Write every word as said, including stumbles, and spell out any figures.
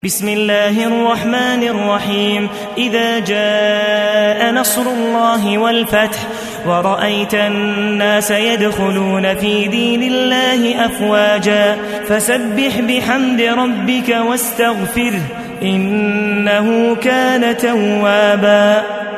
بسم الله الرحمن الرحيم إذا جاء نصر الله والفتح ورأيت الناس يدخلون في دين الله أفواجا فسبح بحمد ربك واستغفره إنه كان توابا.